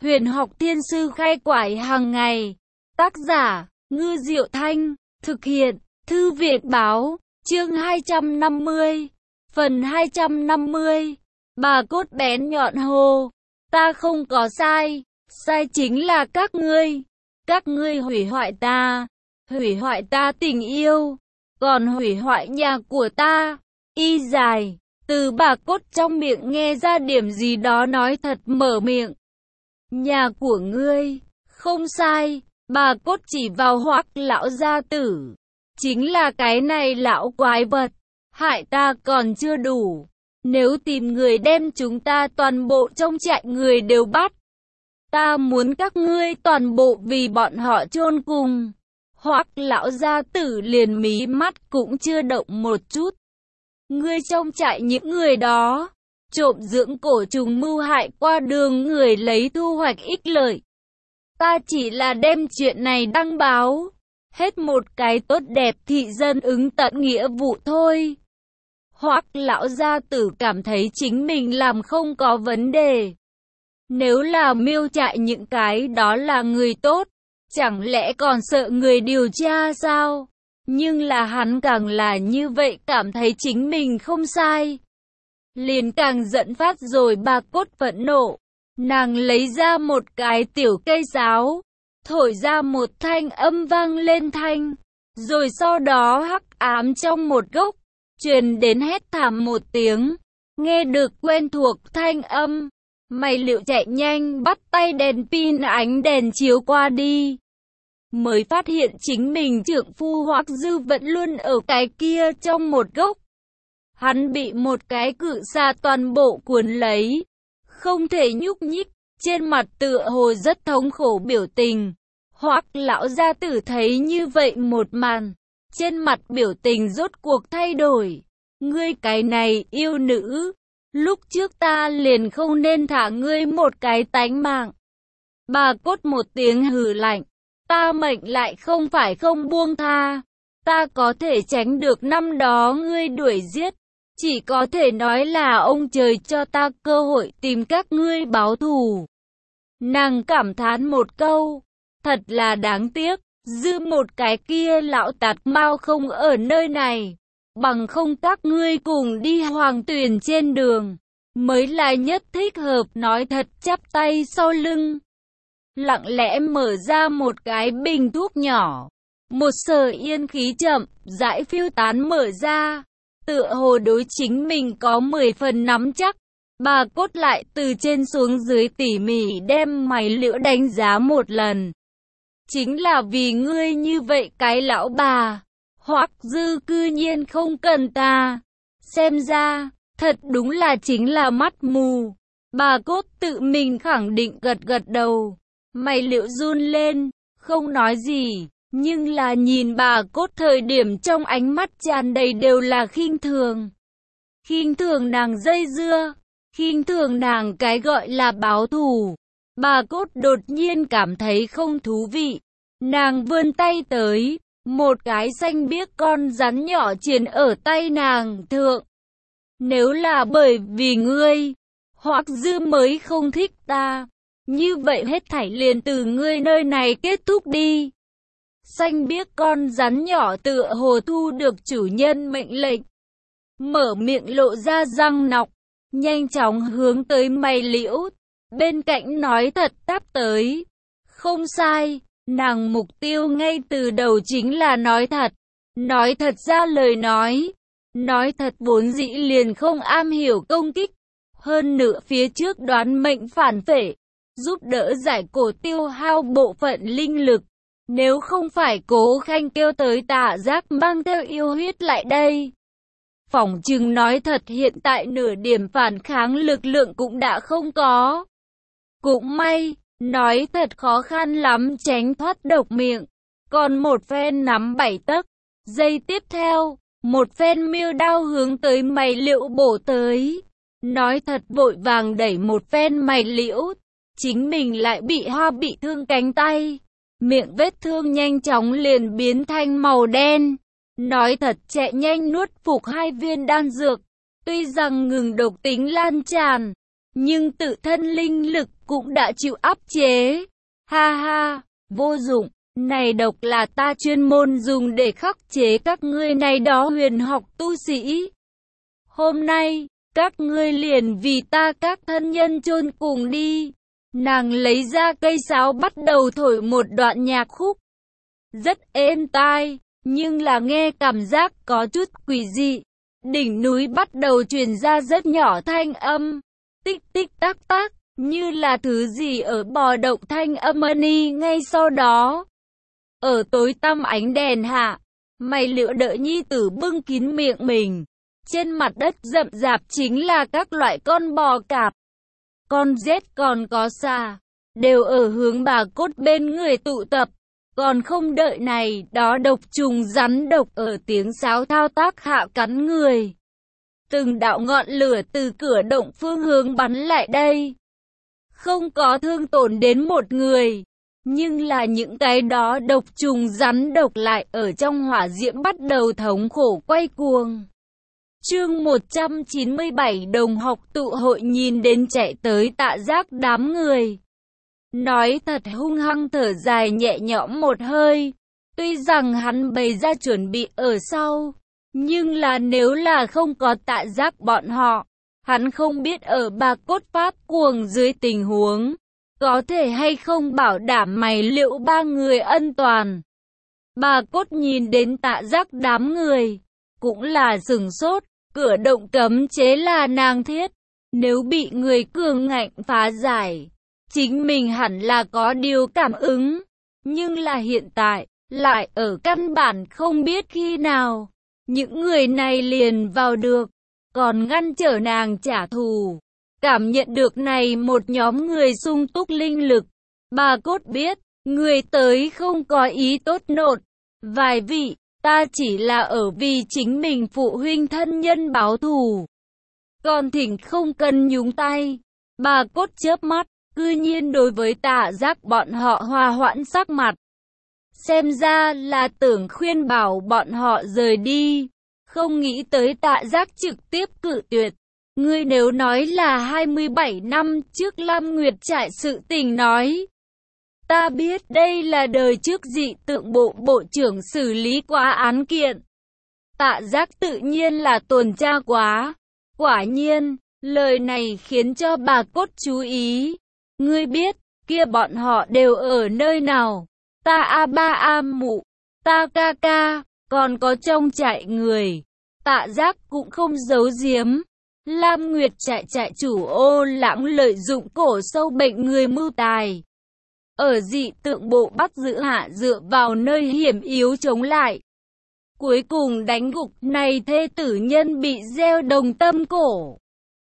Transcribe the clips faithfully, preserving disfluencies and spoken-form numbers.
Huyền học thiên sư khai quải hàng ngày. Tác giả, Ngư Diệu Thanh. Thực hiện, Thư viện báo. Chương hai trăm năm mươi. Phần hai trăm năm mươi. Bà cốt bén nhọn hô. Ta không có sai. Sai chính là các ngươi. Các ngươi hủy hoại ta. Hủy hoại ta tình yêu. Còn hủy hoại nhà của ta. Y dài. Từ bà cốt trong miệng nghe ra điểm gì đó nói thật mở miệng. Nhà của ngươi. Không sai. Bà cốt chỉ vào Hoắc lão gia tử. Chính là cái này lão quái vật. Hại ta còn chưa đủ. Nếu tìm người đem chúng ta toàn bộ trong trại người đều bắt. Ta muốn các ngươi toàn bộ vì bọn họ chôn cùng. Hoắc lão gia tử liền mí mắt cũng chưa động một chút. Ngươi trong trại những người đó. Trộm dưỡng cổ trùng mưu hại qua đường người lấy thu hoạch ích lợi. Ta chỉ là đem chuyện này đăng báo. Hết một cái tốt đẹp thị dân ứng tận nghĩa vụ thôi. Hoắc lão gia tử cảm thấy chính mình làm không có vấn đề. Nếu là miêu trại những cái đó là người tốt, chẳng lẽ còn sợ người điều tra sao? Nhưng là hắn càng là như vậy cảm thấy chính mình không sai. Liền càng giận phát rồi bà cốt phẫn nộ. Nàng lấy ra một cái tiểu cây sáo, thổi ra một thanh âm vang lên thanh. Rồi sau đó hắc ám trong một góc, truyền đến hét thảm một tiếng. Nghe được quen thuộc thanh âm, mày liệu chạy nhanh bắt tay đèn pin ánh đèn chiếu qua đi. Mới phát hiện chính mình trượng phu Hoắc Dư vẫn luôn ở cái kia trong một góc. Hắn bị một cái cự xà toàn bộ cuốn lấy, không thể nhúc nhích, trên mặt tựa hồ rất thống khổ biểu tình. Hoắc lão gia tử thấy như vậy một màn, trên mặt biểu tình rốt cuộc thay đổi. Ngươi cái này yêu nữ, lúc trước ta liền không nên thả ngươi một cái tánh mạng. Bà cốt một tiếng hừ lạnh, ta mệnh lại không phải không buông tha. Ta có thể tránh được năm đó ngươi đuổi giết, chỉ có thể nói là ông trời cho ta cơ hội tìm các ngươi báo thù. Nàng cảm thán một câu, thật là đáng tiếc, dư một cái kia lão tạt mau không ở nơi này. Bằng không các ngươi cùng đi hoàng tuyền trên đường, mới là nhất thích hợp. Nói thật chắp tay sau lưng, lặng lẽ mở ra một cái bình thuốc nhỏ. Một sợi yên khí chậm, rãi phiêu tán mở ra. Tựa hồ đối chính mình có mười phần nắm chắc. Bà cốt lại từ trên xuống dưới tỉ mỉ đem mày liễu đánh giá một lần. Chính là vì ngươi như vậy cái lão bà. Hoắc Dư cư nhiên không cần ta. Xem ra, thật đúng là chính là mắt mù. Bà cốt tự mình khẳng định gật gật đầu. Mày liễu run lên, không nói gì. Nhưng là nhìn bà cốt thời điểm trong ánh mắt tràn đầy đều là khinh thường. Khinh thường nàng dây dưa, khinh thường nàng cái gọi là báo thù. Bà cốt đột nhiên cảm thấy không thú vị. Nàng vươn tay tới, một cái xanh biếc con rắn nhỏ triền ở tay nàng thượng. Nếu là bởi vì ngươi, Hoắc Dư mới không thích ta, như vậy hết thảy liền từ ngươi nơi này kết thúc đi. Xanh biếc con rắn nhỏ tựa hồ thu được chủ nhân mệnh lệnh. Mở miệng lộ ra răng nọc, nhanh chóng hướng tới mày liễu. Bên cạnh nói thật đáp tới. Không sai, nàng mục tiêu ngay từ đầu chính là nói thật. Nói thật ra lời nói. Nói thật vốn dĩ liền không am hiểu công kích. Hơn nữa phía trước đoán mệnh phản phệ, giúp đỡ giải cổ tiêu hao bộ phận linh lực. Nếu không phải Cố Khanh kêu tới Tạ Giác mang theo yêu huyết lại đây, phỏng chừng nói thật hiện tại nửa điểm phản kháng lực lượng cũng đã không có. Cũng may, nói thật khó khăn lắm tránh thoát độc miệng. Còn một phen nắm bảy tấc, giây tiếp theo, một phen miêu đao hướng tới mày liễu bổ tới. Nói thật vội vàng đẩy một phen mày liễu, chính mình lại bị hoa bị thương cánh tay. Miệng vết thương nhanh chóng liền biến thành màu đen. Nói thật chạy nhanh nuốt phục hai viên đan dược. Tuy rằng ngừng độc tính lan tràn, nhưng tự thân linh lực cũng đã chịu áp chế. Ha ha, vô dụng, này độc là ta chuyên môn dùng để khắc chế các ngươi này đó huyền học tu sĩ. Hôm nay, các ngươi liền vì ta các thân nhân chôn cùng đi. Nàng lấy ra cây sáo bắt đầu thổi một đoạn nhạc khúc. Rất êm tai, nhưng là nghe cảm giác có chút quỷ dị. Đỉnh núi bắt đầu truyền ra rất nhỏ thanh âm. Tích tích tác tác, như là thứ gì ở bò động thanh âm ni ngay sau đó. Ở tối tăm ánh đèn hạ, mày lựa đợi nhi tử bưng kín miệng mình. Trên mặt đất rậm rạp chính là các loại con bò cạp, con rết còn có xà, đều ở hướng bà cốt bên người tụ tập. Còn không đợi này, đó độc trùng rắn độc ở tiếng sáo thao tác hạ cắn người. Từng đạo ngọn lửa từ cửa động phương hướng bắn lại đây. Không có thương tổn đến một người, nhưng là những cái đó độc trùng rắn độc lại ở trong hỏa diễm bắt đầu thống khổ quay cuồng. Chương một trăm chín mươi bảy đồng học tụ hội nhìn đến chạy tới Tạ Giác đám người. Nói thật hung hăng thở dài nhẹ nhõm một hơi. Tuy rằng hắn bày ra chuẩn bị ở sau, nhưng là nếu là không có Tạ Giác bọn họ, hắn không biết ở bà cốt pháp cuồng dưới tình huống, có thể hay không bảo đảm mày liệu ba người ân toàn. Bà cốt nhìn đến Tạ Giác đám người, cũng là sửng sốt. Cửa động cấm chế là nàng thiết, nếu bị người cường ngạnh phá giải, chính mình hẳn là có điều cảm ứng, nhưng là hiện tại, lại ở căn bản không biết khi nào, những người này liền vào được, còn ngăn trở nàng trả thù. Cảm nhận được này một nhóm người sung túc linh lực, bà cốt biết, người tới không có ý tốt nột, vài vị. Ta chỉ là ở vì chính mình phụ huynh thân nhân báo thù. Còn thỉnh không cần nhúng tay. Bà cốt chớp mắt, cư nhiên đối với Tạ Giác bọn họ hòa hoãn sắc mặt. Xem ra là tưởng khuyên bảo bọn họ rời đi. Không nghĩ tới Tạ Giác trực tiếp cự tuyệt. Ngươi nếu nói là hai mươi bảy năm trước Lam Nguyệt trại sự tình nói. Ta biết đây là đời trước dị tượng bộ bộ trưởng xử lý quá án kiện. Tạ Giác tự nhiên là tuần tra quá. Quả nhiên, lời này khiến cho bà cốt chú ý. Ngươi biết, kia bọn họ đều ở nơi nào? Ta a ba a mụ, ta ca ca, còn có trong trại người. Tạ Giác cũng không giấu giếm. Lam Nguyệt trại trại chủ Ô Lãng lợi dụng cổ sâu bệnh người mưu tài. Ở dị tượng bộ bắt giữ hạ dựa vào nơi hiểm yếu chống lại. Cuối cùng đánh gục này thê tử nhân bị gieo đồng tâm cổ.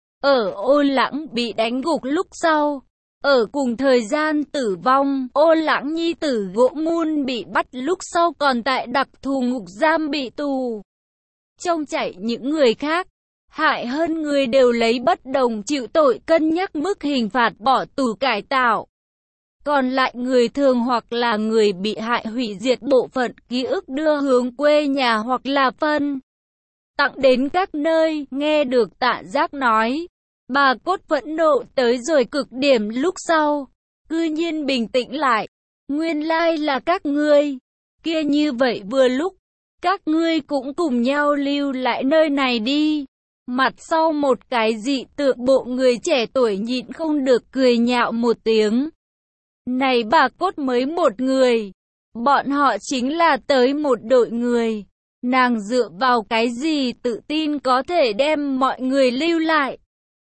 Ở Ô Lãng bị đánh gục lúc sau. Ở cùng thời gian tử vong, Ô Lãng nhi tử Gỗ Mun bị bắt lúc sau còn tại đặc thù ngục giam bị tù. Trong chạy những người khác, hại hơn người đều lấy bất đồng chịu tội cân nhắc mức hình phạt bỏ tù cải tạo. Còn lại người thường hoặc là người bị hại hủy diệt bộ phận ký ức đưa hướng quê nhà hoặc là phân tặng đến các nơi. Nghe được Tạ Giác nói, bà cốt phẫn nộ tới rồi cực điểm lúc sau, cư nhiên bình tĩnh lại. Nguyên lai là các ngươi, kia như vậy vừa lúc, các ngươi cũng cùng nhau lưu lại nơi này đi. Mặt sau một cái dị tượng bộ người trẻ tuổi nhịn không được cười nhạo một tiếng. Này bà cốt mới một người, bọn họ chính là tới một đội người. Nàng dựa vào cái gì tự tin có thể đem mọi người lưu lại?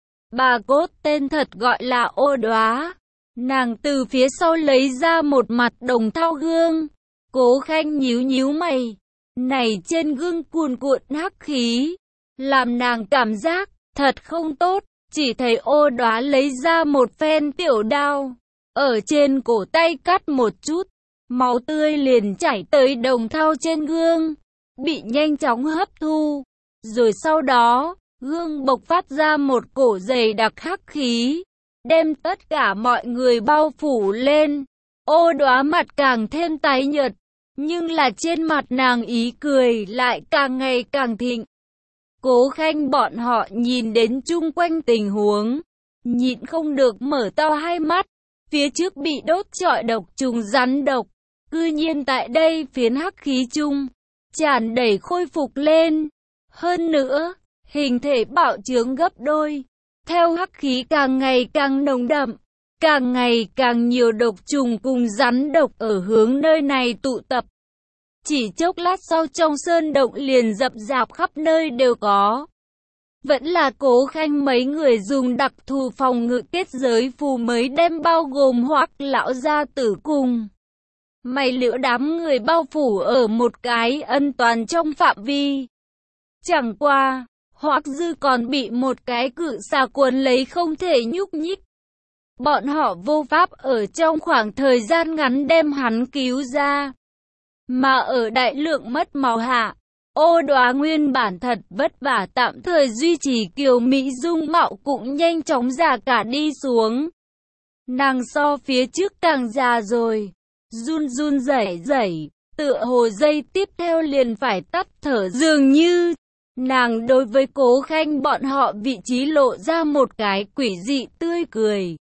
Bà cốt tên thật gọi là Ô Đóa. Nàng từ phía sau lấy ra một mặt đồng thau gương. Cố Khanh nhíu nhíu mày. Này trên gương cuồn cuộn hắc khí, làm nàng cảm giác thật không tốt. Chỉ thấy Ô Đóa lấy ra một phen tiểu đao, ở trên cổ tay cắt một chút, máu tươi liền chảy tới đồng thau trên gương, bị nhanh chóng hấp thu. Rồi sau đó, gương bộc phát ra một cổ dày đặc hắc khí, đem tất cả mọi người bao phủ lên. Ô Đóa mặt càng thêm tái nhợt, nhưng là trên mặt nàng ý cười lại càng ngày càng thịnh. Cố Khanh bọn họ nhìn đến chung quanh tình huống, nhịn không được mở to hai mắt. Phía trước bị đốt trọi độc trùng rắn độc, cư nhiên tại đây phiến hắc khí chung tràn đầy khôi phục lên. Hơn nữa, hình thể bạo trướng gấp đôi. Theo hắc khí càng ngày càng nồng đậm, càng ngày càng nhiều độc trùng cùng rắn độc ở hướng nơi này tụ tập. Chỉ chốc lát sau trong sơn động liền rậm rạp khắp nơi đều có. Vẫn là Cố Khanh mấy người dùng đặc thù phòng ngự kết giới phù mới đem bao gồm Hoắc lão gia tử cùng Mày Liễu đám người bao phủ ở một cái ân toàn trong phạm vi. Chẳng qua, Hoắc Dư còn bị một cái cự xà cuốn lấy không thể nhúc nhích. Bọn họ vô pháp ở trong khoảng thời gian ngắn đem hắn cứu ra. Mà ở đại lượng mất máu hạ, Ô Đóa nguyên bản thật vất vả tạm thời duy trì kiều mỹ dung mạo cũng nhanh chóng già cả đi xuống. Nàng so phía trước càng già rồi, run run rẩy rẩy, tựa hồ dây tiếp theo liền phải tắt thở dường như. Nàng đối với Cố Khanh bọn họ vị trí lộ ra một cái quỷ dị tươi cười.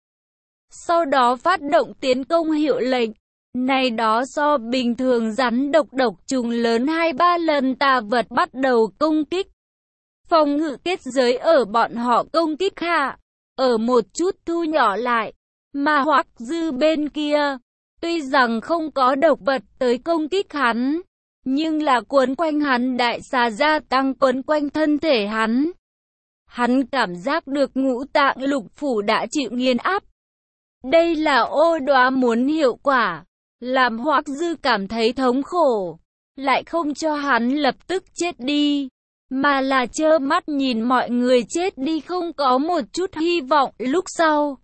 Sau đó phát động tiến công hiệu lệnh. Này đó so bình thường rắn độc độc trùng lớn hai ba lần tà vật bắt đầu công kích. Phòng ngự kết giới ở bọn họ công kích hạ, ở một chút thu nhỏ lại. Mà Hoắc Dư bên kia, tuy rằng không có độc vật tới công kích hắn, nhưng là cuốn quanh hắn đại xà gia tăng cuốn quanh thân thể hắn. Hắn cảm giác được ngũ tạng lục phủ đã chịu nghiền áp. Đây là Ô Đóa muốn hiệu quả, làm Hoắc Dư cảm thấy thống khổ, lại không cho hắn lập tức chết đi, mà là trơ mắt nhìn mọi người chết đi không có một chút hy vọng lúc sau.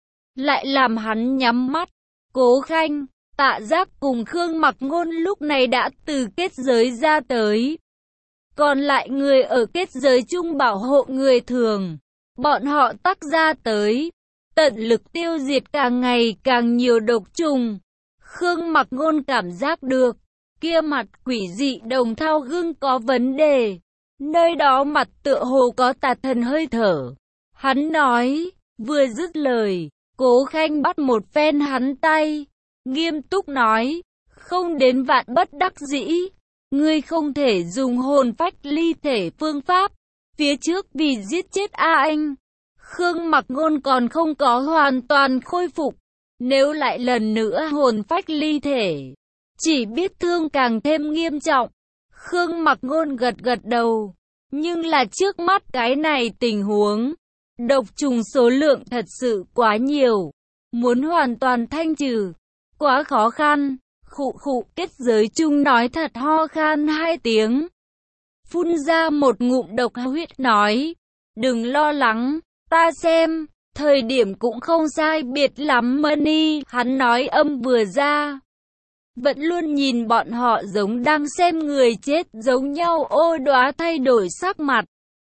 Lại làm hắn nhắm mắt. Cố Khanh, Tạ Giác cùng Khương Mặc Ngôn lúc này đã từ kết giới ra tới. Còn lại người ở kết giới chung bảo hộ người thường, bọn họ tắc ra tới, tận lực tiêu diệt càng ngày càng nhiều độc trùng. Khương Mặc Ngôn cảm giác được, kia mặt quỷ dị đồng thau gương có vấn đề, nơi đó mặt tựa hồ có tà thần hơi thở. Hắn nói, vừa dứt lời, Cố Khanh bắt một phen hắn tay, nghiêm túc nói, không đến vạn bất đắc dĩ, ngươi không thể dùng hồn phách ly thể phương pháp, phía trước vì giết chết A Anh, Khương Mặc Ngôn còn không có hoàn toàn khôi phục, nếu lại lần nữa hồn phách ly thể, chỉ biết thương càng thêm nghiêm trọng. Khương Mặc Ngôn gật gật đầu, nhưng là trước mắt cái này tình huống, độc trùng số lượng thật sự quá nhiều, muốn hoàn toàn thanh trừ, quá khó khăn. Khụ khụ, kết giới chung nói thật ho khan hai tiếng, phun ra một ngụm độc huyết nói, đừng lo lắng, ta xem, thời điểm cũng không sai biệt lắm Money. Hắn nói âm vừa ra, vẫn luôn nhìn bọn họ giống đang xem người chết giống nhau. Ô Đóa thay đổi sắc mặt.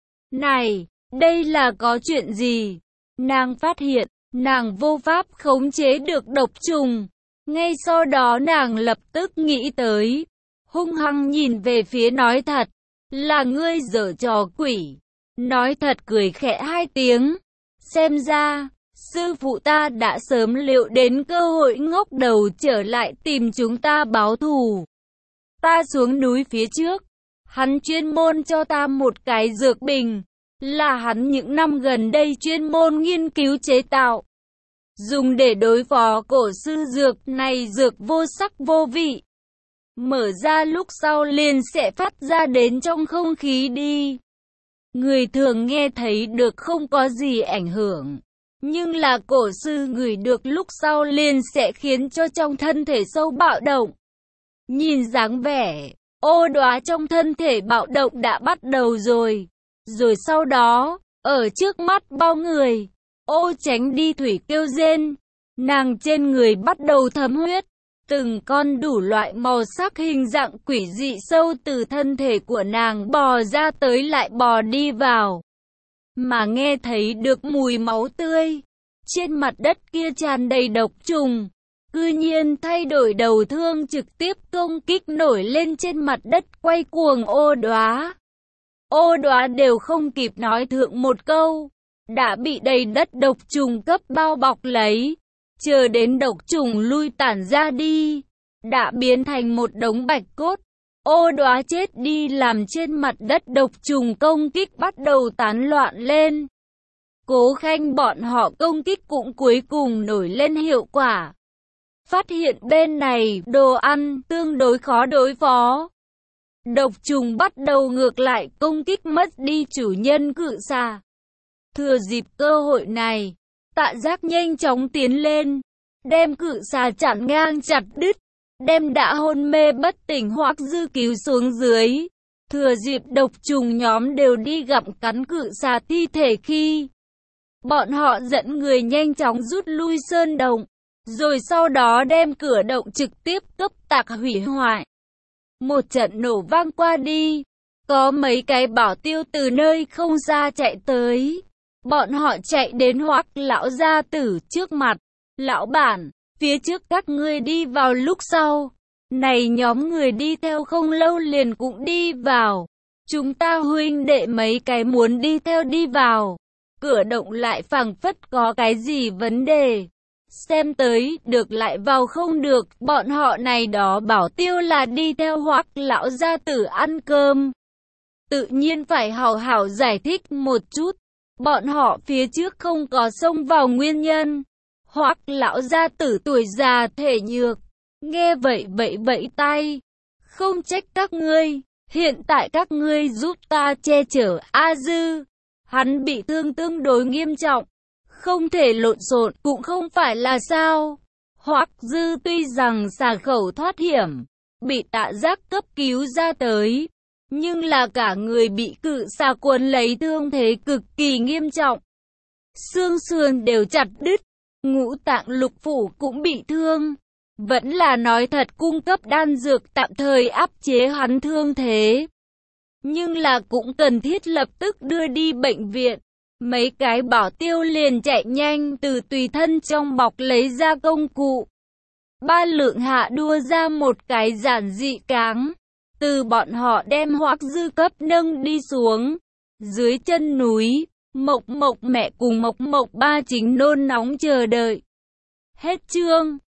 Này, đây là có chuyện gì? Nàng phát hiện, nàng vô pháp khống chế được độc trùng. Ngay sau đó nàng lập tức nghĩ tới, hung hăng nhìn về phía nói thật, là ngươi giở trò quỷ. Nói thật cười khẽ hai tiếng, xem ra, sư phụ ta đã sớm liệu đến cơ hội ngóc đầu trở lại tìm chúng ta báo thù. Ta xuống núi phía trước, hắn chuyên môn cho ta một cái dược bình, là hắn những năm gần đây chuyên môn nghiên cứu chế tạo, dùng để đối phó cổ sư dược này. Dược vô sắc vô vị, mở ra lúc sau liền sẽ phát ra đến trong không khí đi. Người thường nghe thấy được không có gì ảnh hưởng, nhưng là cổ sư ngửi được lúc sau liền sẽ khiến cho trong thân thể sâu bạo động. Nhìn dáng vẻ, Ô Đóa trong thân thể bạo động đã bắt đầu rồi. Rồi sau đó, ở trước mắt bao người, Ô Tránh đi thủy kêu rên, nàng trên người bắt đầu thấm huyết, từng con đủ loại màu sắc hình dạng quỷ dị sâu từ thân thể của nàng bò ra tới lại bò đi vào, mà nghe thấy được mùi máu tươi. Trên mặt đất kia tràn đầy độc trùng, cư nhiên thay đổi đầu thương trực tiếp công kích nổi lên trên mặt đất quay cuồng Ô Đóa. Ô Đóa đều không kịp nói thượng một câu, đã bị đầy đất độc trùng cấp bao bọc lấy. Chờ đến độc trùng lui tản ra đi, đã biến thành một đống bạch cốt, ô đóa chết đi, làm trên mặt đất độc trùng công kích bắt đầu tán loạn lên. Cố Khanh bọn họ công kích cũng cuối cùng nổi lên hiệu quả. Phát hiện bên này đồ ăn tương đối khó đối phó. Độc trùng bắt đầu ngược lại công kích mất đi chủ nhân cự xà. Thừa dịp cơ hội này, Tạ Giác nhanh chóng tiến lên, đem cự xà chặn ngang chặt đứt, đem đã hôn mê bất tỉnh Hoắc Dư cứu xuống dưới. Thừa dịp độc trùng nhóm đều đi gặm cắn cự xà thi thể khi bọn họ dẫn người nhanh chóng rút lui sơn động, rồi sau đó đem cửa động trực tiếp cấp tạc hủy hoại. Một trận nổ vang qua đi, có mấy cái bảo tiêu từ nơi không xa chạy tới. Bọn họ chạy đến Hoắc lão gia tử trước mặt. Lão bản, phía trước các ngươi đi vào, lúc sau này nhóm người đi theo không lâu liền cũng đi vào. Chúng ta huynh đệ mấy cái muốn đi theo đi vào. Cửa động lại phảng phất có cái gì vấn đề. Xem tới được lại vào không được. Bọn họ này đó bảo tiêu là đi theo Hoắc lão gia tử ăn cơm, tự nhiên phải hào hảo giải thích một chút. Bọn họ phía trước không có xông vào nguyên nhân. Hoắc lão gia tử tuổi già thể nhược, nghe vậy vẫy vẫy tay. Không trách các ngươi, hiện tại các ngươi giúp ta che chở A Dư. Hắn bị thương tương đối nghiêm trọng, không thể lộn xộn cũng không phải là sao. Hoắc Dư tuy rằng xà khẩu thoát hiểm, bị Tạ Giác cấp cứu ra tới, nhưng là cả người bị cự xà cuốn lấy, thương thế cực kỳ nghiêm trọng. Xương sườn đều chặt đứt, ngũ tạng lục phủ cũng bị thương. Vẫn là nói thật cung cấp đan dược tạm thời áp chế hắn thương thế, nhưng là cũng cần thiết lập tức đưa đi bệnh viện. Mấy cái bảo tiêu liền chạy nhanh từ tùy thân trong bọc lấy ra công cụ. Ba lượng hạ đua ra một cái giản dị cáng. Từ bọn họ đem Hoắc Dư cấp nâng đi xuống. Dưới chân núi, Mộc Mộc mẹ cùng Mộc Mộc ba chính nôn nóng chờ đợi. Hết chương.